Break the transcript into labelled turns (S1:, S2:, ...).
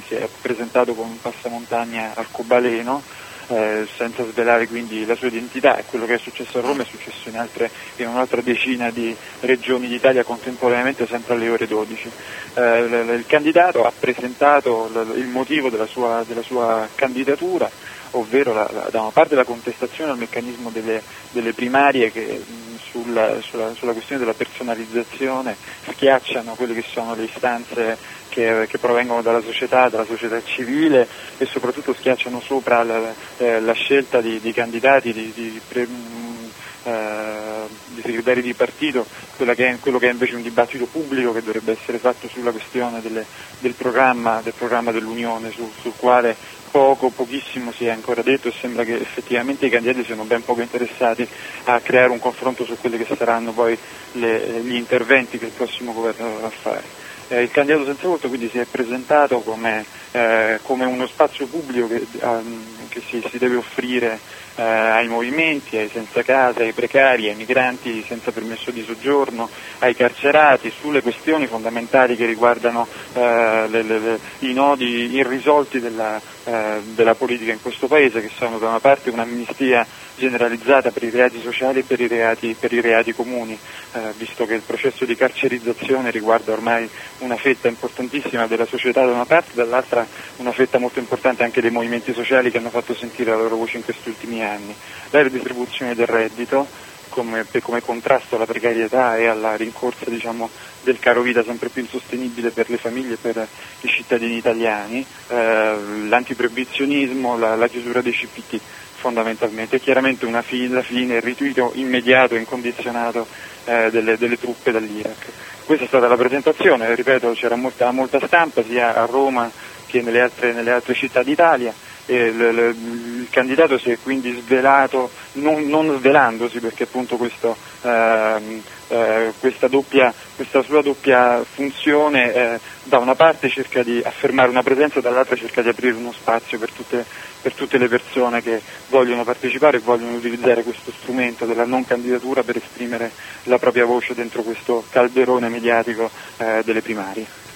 S1: si è presentato con un passamontagna arcobaleno, senza svelare quindi la sua identità, e quello che è successo a Roma è successo in un'altra decina di regioni d'Italia contemporaneamente, sempre alle ore 12. Il candidato ha presentato il motivo della sua candidatura, ovvero da una parte la contestazione al meccanismo delle primarie che sulla questione della personalizzazione schiacciano quelle che sono le istanze che provengono dalla società civile, e soprattutto schiacciano sopra la scelta di candidati, di segretari di partito, quello che è invece un dibattito pubblico che dovrebbe essere fatto sulla questione del programma dell'Unione, sul quale pochissimo si è ancora detto, e sembra che effettivamente i candidati siano ben poco interessati a creare un confronto su quelli che saranno poi gli interventi che il prossimo governo dovrà fare. Il candidato senza volto quindi si è presentato come uno spazio pubblico che si deve offrire ai movimenti, ai senza casa, ai precari, ai migranti senza permesso di soggiorno, ai carcerati, sulle questioni fondamentali che riguardano i nodi irrisolti della politica in questo Paese, che sono da una parte un'amnistia generalizzata per i reati sociali e per i reati comuni, visto che il processo di carcerizzazione riguarda ormai una fetta importantissima della società da una parte, dall'altra una fetta molto importante anche dei movimenti sociali che hanno fatto sentire la loro voce in questi ultimi anni. La redistribuzione del reddito come contrasto alla precarietà e alla rincorsa del caro vita sempre più insostenibile per le famiglie e per i cittadini italiani, l'antiproibizionismo, la chiusura dei CPT fondamentalmente, e chiaramente la fine, il ritiro immediato e incondizionato delle truppe dall'Iraq. Questa è stata la presentazione, ripeto, c'era molta stampa sia a Roma che nelle altre città d'Italia. Il candidato si è quindi svelato, non svelandosi, perché appunto questa sua doppia funzione da una parte cerca di affermare una presenza, dall'altra cerca di aprire uno spazio per tutte le persone che vogliono partecipare e vogliono utilizzare questo strumento della non candidatura per esprimere la propria voce dentro questo calderone mediatico delle primarie.